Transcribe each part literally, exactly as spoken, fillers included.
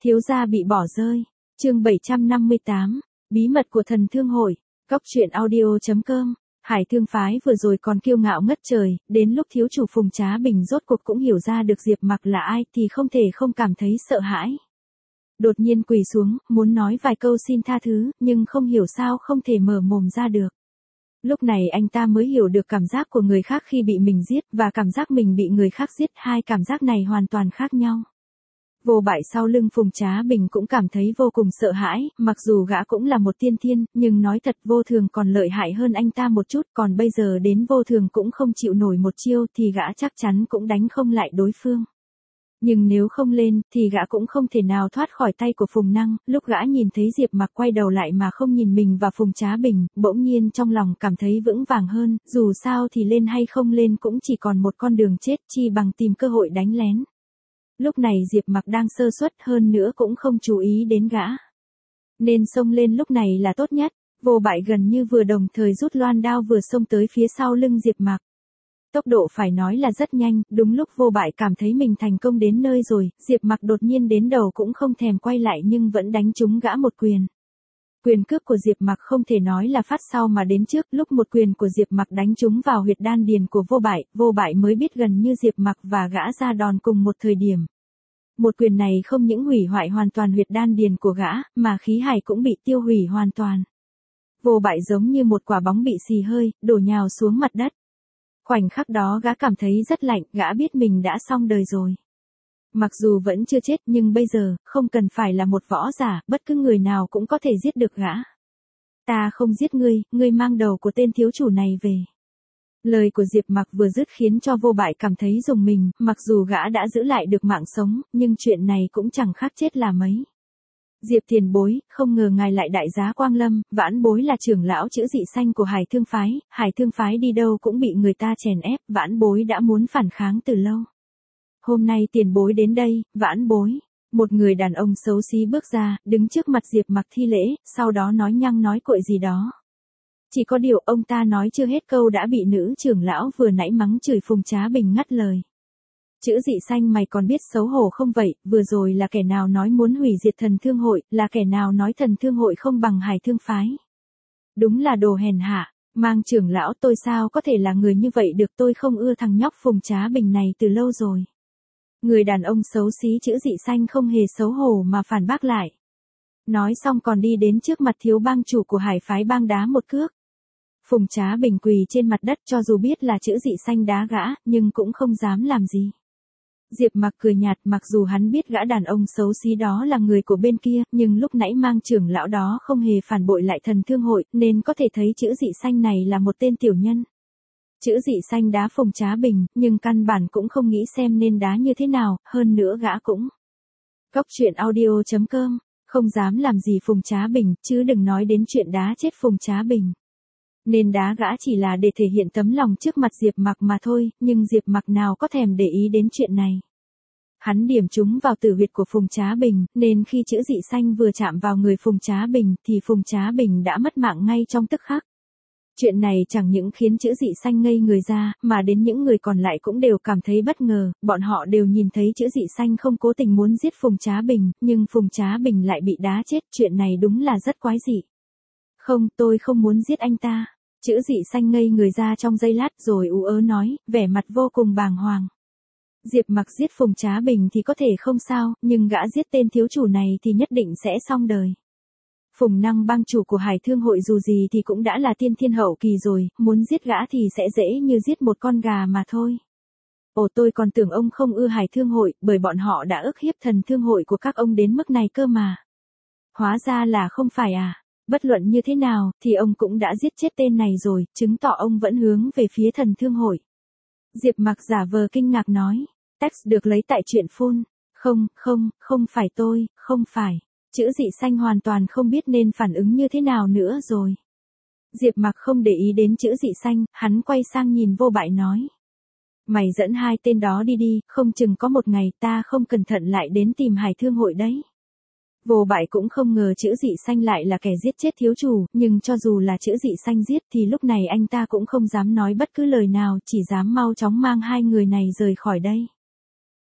Thiếu gia bị bỏ rơi. Chương bảy trăm năm mươi tám, bí mật của thần thương hội. Cóc truyện audio chấm com. Hải Thương phái vừa rồi còn kiêu ngạo ngất trời, đến lúc thiếu chủ Phùng Trá Bình rốt cuộc cũng hiểu ra được Diệp Mặc là ai thì không thể không cảm thấy sợ hãi. Đột nhiên quỳ xuống, muốn nói vài câu xin tha thứ, nhưng không hiểu sao không thể mở mồm ra được. Lúc này anh ta mới hiểu được cảm giác của người khác khi bị mình giết và cảm giác mình bị người khác giết, hai cảm giác này hoàn toàn khác nhau. Vô Bại sau lưng Phùng Trá Bình cũng cảm thấy vô cùng sợ hãi, mặc dù gã cũng là một tiên thiên, nhưng nói thật Vô Thường còn lợi hại hơn anh ta một chút, còn bây giờ đến Vô Thường cũng không chịu nổi một chiêu thì gã chắc chắn cũng đánh không lại đối phương. Nhưng nếu không lên, thì gã cũng không thể nào thoát khỏi tay của Phùng Năng. Lúc gã nhìn thấy Diệp Mặc quay đầu lại mà không nhìn mình và Phùng Trá Bình, bỗng nhiên trong lòng cảm thấy vững vàng hơn, dù sao thì lên hay không lên cũng chỉ còn một con đường chết, chi bằng tìm cơ hội đánh lén. Lúc này Diệp Mặc đang sơ suất, hơn nữa cũng không chú ý đến gã. Nên xông lên lúc này là tốt nhất. Vô Bại gần như vừa đồng thời rút loan đao vừa xông tới phía sau lưng Diệp Mặc. Tốc độ phải nói là rất nhanh, đúng lúc Vô Bại cảm thấy mình thành công đến nơi rồi, Diệp Mặc đột nhiên đến đầu cũng không thèm quay lại nhưng vẫn đánh trúng gã một quyền. Quyền cước của Diệp Mặc không thể nói là phát sau mà đến trước, lúc một quyền của Diệp Mặc đánh trúng vào huyệt đan điền của Vô Bại, Vô Bại mới biết gần như Diệp Mặc và gã ra đòn cùng một thời điểm. Một quyền này không những hủy hoại hoàn toàn huyệt đan điền của gã, mà khí hải cũng bị tiêu hủy hoàn toàn. Vô Bại giống như một quả bóng bị xì hơi, đổ nhào xuống mặt đất. Khoảnh khắc đó gã cảm thấy rất lạnh, gã biết mình đã xong đời rồi. Mặc dù vẫn chưa chết nhưng bây giờ, không cần phải là một võ giả, bất cứ người nào cũng có thể giết được gã. Ta không giết ngươi, ngươi mang đầu của tên thiếu chủ này về. Lời của Diệp Mặc vừa dứt khiến cho Vô Bại cảm thấy rùng mình, mặc dù gã đã giữ lại được mạng sống, nhưng chuyện này cũng chẳng khác chết là mấy. Diệp tiền bối, không ngờ ngài lại đại giá quang lâm, vãn bối là trưởng lão chữ dị xanh của Hải Thương phái, Hải Thương phái đi đâu cũng bị người ta chèn ép, vãn bối đã muốn phản kháng từ lâu. Hôm nay tiền bối đến đây, vãn bối. Một người đàn ông xấu xí bước ra, đứng trước mặt Diệp Mặc thi lễ, sau đó nói nhăng nói cội gì đó. Chỉ có điều ông ta nói chưa hết câu đã bị nữ trưởng lão vừa nãy mắng chửi Phùng Trá Bình ngắt lời. Chữ dị xanh mày còn biết xấu hổ không vậy, vừa rồi là kẻ nào nói muốn hủy diệt thần thương hội, là kẻ nào nói thần thương hội không bằng Hải Thương phái. Đúng là đồ hèn hạ, mang trưởng lão tôi sao có thể là người như vậy được, tôi không ưa thằng nhóc Phùng Trá Bình này từ lâu rồi. Người đàn ông xấu xí chữ dị xanh không hề xấu hổ mà phản bác lại. Nói xong còn đi đến trước mặt thiếu bang chủ của Hải phái bang đá một cước. Phùng Trá Bình quỳ trên mặt đất cho dù biết là chữ dị xanh đá gã, nhưng cũng không dám làm gì. Diệp Mặc cười nhạt, mặc dù hắn biết gã đàn ông xấu xí đó là người của bên kia, nhưng lúc nãy mang trưởng lão đó không hề phản bội lại thần thương hội, nên có thể thấy chữ dị xanh này là một tên tiểu nhân. Chữ dị xanh đá Phùng Trá Bình, nhưng căn bản cũng không nghĩ xem nên đá như thế nào, hơn nữa gã cũng. Cóc truyện audio chấm com, không dám làm gì Phùng Trá Bình, chứ đừng nói đến chuyện đá chết Phùng Trá Bình. Nên đá gã chỉ là để thể hiện tấm lòng trước mặt Diệp Mặc mà thôi, nhưng Diệp Mặc nào có thèm để ý đến chuyện này. Hắn điểm trúng vào tử huyệt của Phùng Trá Bình, nên khi chữ dị xanh vừa chạm vào người Phùng Trá Bình thì Phùng Trá Bình đã mất mạng ngay trong tức khắc. Chuyện này chẳng những khiến chữ dị xanh ngây người ra, mà đến những người còn lại cũng đều cảm thấy bất ngờ, bọn họ đều nhìn thấy chữ dị xanh không cố tình muốn giết Phùng Trá Bình, nhưng Phùng Trá Bình lại bị đá chết, chuyện này đúng là rất quái dị. Không, tôi không muốn giết anh ta. Chữ dị xanh ngây người ra trong giây lát rồi ú ớ nói, vẻ mặt vô cùng bàng hoàng. Diệp Mặc giết Phùng Trá Bình thì có thể không sao, nhưng gã giết tên thiếu chủ này thì nhất định sẽ xong đời. Phùng Năng bang chủ của Hải Thương hội dù gì thì cũng đã là tiên thiên hậu kỳ rồi, muốn giết gã thì sẽ dễ như giết một con gà mà thôi. Ồ, tôi còn tưởng ông không ưa Hải Thương hội, bởi bọn họ đã ức hiếp thần thương hội của các ông đến mức này cơ mà. Hóa ra là không phải à. Bất luận như thế nào, thì ông cũng đã giết chết tên này rồi, chứng tỏ ông vẫn hướng về phía thần thương hội. Diệp Mặc giả vờ kinh ngạc nói, text được lấy tại truyện phun. Không, không, không phải tôi, không phải. Chữ dị xanh hoàn toàn không biết nên phản ứng như thế nào nữa rồi. Diệp Mặc không để ý đến chữ dị xanh, hắn quay sang nhìn Vô Bại nói. Mày dẫn hai tên đó đi đi, không chừng có một ngày ta không cẩn thận lại đến tìm Hải Thương hội đấy. Vô Bại cũng không ngờ chữ dị xanh lại là kẻ giết chết thiếu chủ, nhưng cho dù là chữ dị xanh giết thì lúc này anh ta cũng không dám nói bất cứ lời nào, chỉ dám mau chóng mang hai người này rời khỏi đây.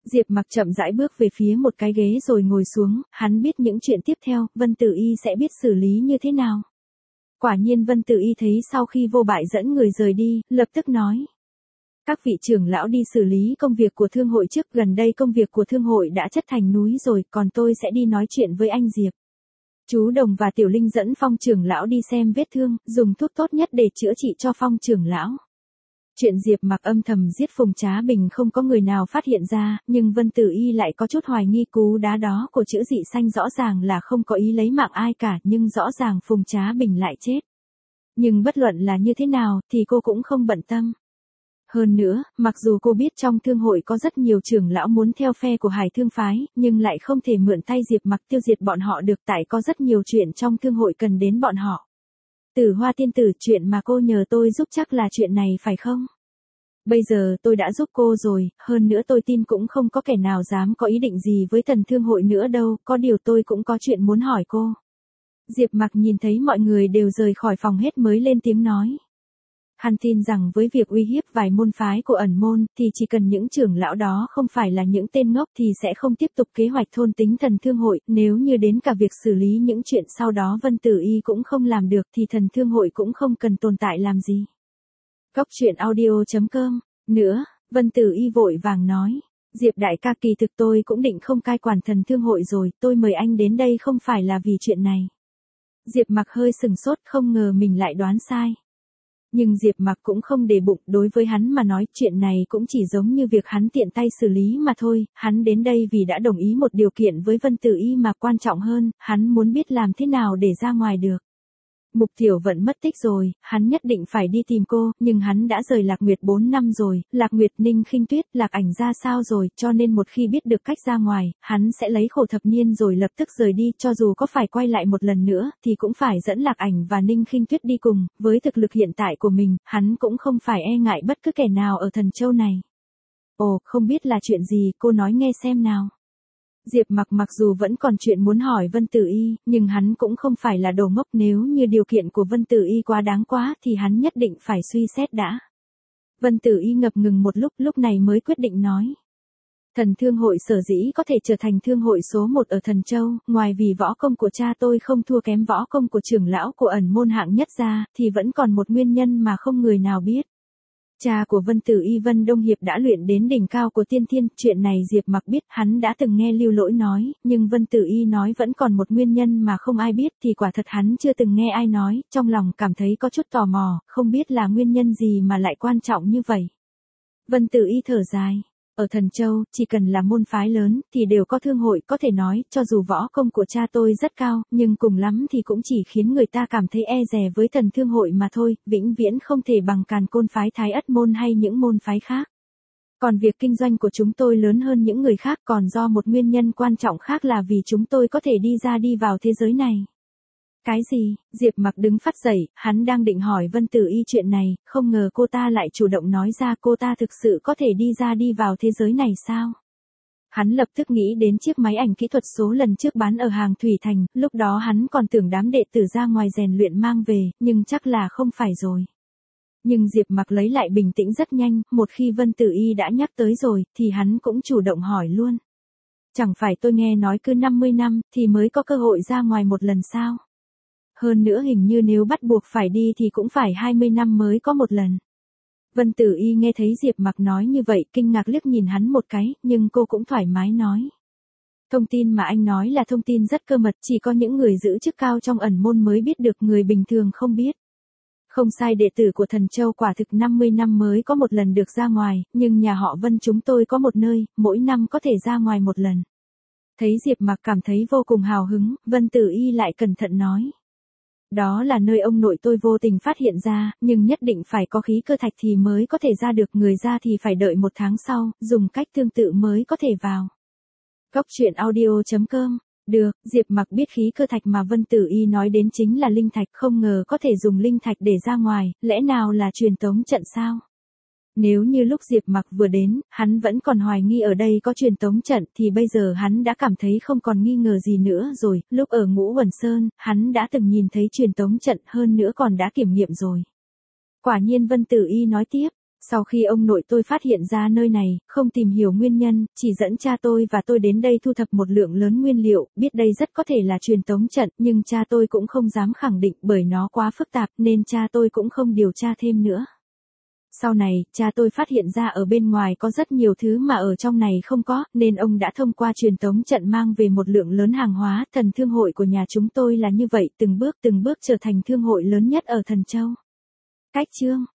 Diệp Mặc chậm rãi bước về phía một cái ghế rồi ngồi xuống, hắn biết những chuyện tiếp theo, Vân Tử Y sẽ biết xử lý như thế nào. Quả nhiên Vân Tử Y thấy sau khi Vô Bại dẫn người rời đi, lập tức nói. Các vị trưởng lão đi xử lý công việc của thương hội trước, gần đây công việc của thương hội đã chất thành núi rồi, còn tôi sẽ đi nói chuyện với anh Diệp. Chú Đồng và Tiểu Linh dẫn Phong trưởng lão đi xem vết thương, dùng thuốc tốt nhất để chữa trị cho Phong trưởng lão. Chuyện Diệp Mặc âm thầm giết Phùng Trá Bình không có người nào phát hiện ra, nhưng Vân Tử Y lại có chút hoài nghi cú đá đó của chữ dị xanh rõ ràng là không có ý lấy mạng ai cả, nhưng rõ ràng Phùng Trá Bình lại chết. Nhưng bất luận là như thế nào thì cô cũng không bận tâm. Hơn nữa, mặc dù cô biết trong thương hội có rất nhiều trưởng lão muốn theo phe của Hải Thương phái, nhưng lại không thể mượn tay Diệp Mặc tiêu diệt bọn họ được, tại có rất nhiều chuyện trong thương hội cần đến bọn họ. Tử Hoa tiên tử, chuyện mà cô nhờ tôi giúp chắc là chuyện này phải không? Bây giờ tôi đã giúp cô rồi, hơn nữa tôi tin cũng không có kẻ nào dám có ý định gì với Thần Thương hội nữa đâu, có điều tôi cũng có chuyện muốn hỏi cô. Diệp Mặc nhìn thấy mọi người đều rời khỏi phòng hết mới lên tiếng nói. Hắn tin rằng với việc uy hiếp vài môn phái của ẩn môn thì chỉ cần những trưởng lão đó không phải là những tên ngốc thì sẽ không tiếp tục kế hoạch thôn tính Thần Thương hội, nếu như đến cả việc xử lý những chuyện sau đó Vân Tử Y cũng không làm được thì Thần Thương hội cũng không cần tồn tại làm gì. Góc truyện audio chấm com. Nữa, Vân Tử Y vội vàng nói. Diệp đại ca, kỳ thực tôi cũng định không cai quản Thần Thương hội rồi, tôi mời anh đến đây không phải là vì chuyện này. Diệp Mặc hơi sừng sốt, không ngờ mình lại đoán sai. Nhưng Diệp Mặc cũng không để bụng, đối với hắn mà nói chuyện này cũng chỉ giống như việc hắn tiện tay xử lý mà thôi, hắn đến đây vì đã đồng ý một điều kiện với Vân Tử Y mà quan trọng hơn, hắn muốn biết làm thế nào để ra ngoài được. Mục Tiểu Vận mất tích rồi, hắn nhất định phải đi tìm cô, nhưng hắn đã rời Lạc Nguyệt bốn năm rồi, Lạc Nguyệt, Ninh Khinh Tuyết, Lạc Ảnh ra sao rồi, cho nên một khi biết được cách ra ngoài, hắn sẽ lấy khổ thập niên rồi lập tức rời đi, cho dù có phải quay lại một lần nữa, thì cũng phải dẫn Lạc Ảnh và Ninh Khinh Tuyết đi cùng, với thực lực hiện tại của mình, hắn cũng không phải e ngại bất cứ kẻ nào ở Thần Châu này. Ồ, không biết là chuyện gì, cô nói nghe xem nào. Diệp Mặc mặc dù vẫn còn chuyện muốn hỏi Vân Tử Y, nhưng hắn cũng không phải là đồ ngốc, nếu như điều kiện của Vân Tử Y quá đáng quá thì hắn nhất định phải suy xét đã. Vân Tử Y ngập ngừng một lúc, lúc này mới quyết định nói. Thần Thương hội sở dĩ có thể trở thành thương hội số một ở Thần Châu, ngoài vì võ công của cha tôi không thua kém võ công của trưởng lão của ẩn môn hạng nhất ra, thì vẫn còn một nguyên nhân mà không người nào biết. Cha của Vân Tử Y Vân Đông Hiệp đã luyện đến đỉnh cao của tiên thiên, chuyện này Diệp Mặc biết, hắn đã từng nghe Lưu Lỗi nói, nhưng Vân Tử Y nói vẫn còn một nguyên nhân mà không ai biết thì quả thật hắn chưa từng nghe ai nói, trong lòng cảm thấy có chút tò mò, không biết là nguyên nhân gì mà lại quan trọng như vậy. Vân Tử Y thở dài. Ở Thần Châu, chỉ cần là môn phái lớn, thì đều có thương hội, có thể nói, cho dù võ công của cha tôi rất cao, nhưng cùng lắm thì cũng chỉ khiến người ta cảm thấy e dè với Thần Thương hội mà thôi, vĩnh viễn không thể bằng Càn Côn phái Thái Ất môn hay những môn phái khác. Còn việc kinh doanh của chúng tôi lớn hơn những người khác còn do một nguyên nhân quan trọng khác là vì chúng tôi có thể đi ra đi vào thế giới này. Cái gì? Diệp Mặc đứng phát dậy, hắn đang định hỏi Vân Tử Y chuyện này, không ngờ cô ta lại chủ động nói ra cô ta thực sự có thể đi ra đi vào thế giới này sao? Hắn lập tức nghĩ đến chiếc máy ảnh kỹ thuật số lần trước bán ở hàng Thủy Thành, lúc đó hắn còn tưởng đám đệ tử ra ngoài rèn luyện mang về, nhưng chắc là không phải rồi. Nhưng Diệp Mặc lấy lại bình tĩnh rất nhanh, một khi Vân Tử Y đã nhắc tới rồi, thì hắn cũng chủ động hỏi luôn. Chẳng phải tôi nghe nói cứ năm mươi năm, thì mới có cơ hội ra ngoài một lần sao? Hơn nữa hình như nếu bắt buộc phải đi thì cũng phải hai mươi năm mới có một lần. Vân Tử Y nghe thấy Diệp Mặc nói như vậy, kinh ngạc liếc nhìn hắn một cái, nhưng cô cũng thoải mái nói. Thông tin mà anh nói là thông tin rất cơ mật, chỉ có những người giữ chức cao trong ẩn môn mới biết được, người bình thường không biết. Không sai, đệ tử của Thần Châu quả thực năm mươi năm mới có một lần được ra ngoài, nhưng nhà họ Vân chúng tôi có một nơi, mỗi năm có thể ra ngoài một lần. Thấy Diệp Mặc cảm thấy vô cùng hào hứng, Vân Tử Y lại cẩn thận nói. Đó là nơi ông nội tôi vô tình phát hiện ra, nhưng nhất định phải có khí cơ thạch thì mới có thể ra được, người ra thì phải đợi một tháng sau, dùng cách tương tự mới có thể vào. Góc truyện audio chấm com. Được, Diệp Mặc biết khí cơ thạch mà Vân Tử Y nói đến chính là linh thạch, không ngờ có thể dùng linh thạch để ra ngoài, lẽ nào là truyền tống trận sao? Nếu như lúc Diệp Mặc vừa đến, hắn vẫn còn hoài nghi ở đây có truyền tống trận thì bây giờ hắn đã cảm thấy không còn nghi ngờ gì nữa rồi, lúc ở Ngũ Huẩn Sơn, hắn đã từng nhìn thấy truyền tống trận, hơn nữa còn đã kiểm nghiệm rồi. Quả nhiên Vân Tử Y nói tiếp, Sau khi ông nội tôi phát hiện ra nơi này, không tìm hiểu nguyên nhân, chỉ dẫn cha tôi và tôi đến đây thu thập một lượng lớn nguyên liệu, biết đây rất có thể là truyền tống trận, nhưng cha tôi cũng không dám khẳng định bởi nó quá phức tạp nên cha tôi cũng không điều tra thêm nữa. Sau này, cha tôi phát hiện ra ở bên ngoài có rất nhiều thứ mà ở trong này không có, nên ông đã thông qua truyền tống trận mang về một lượng lớn hàng hóa. Thần thương hội của nhà chúng tôi là như vậy, từng bước từng bước trở thành thương hội lớn nhất ở Thần Châu. Cách chương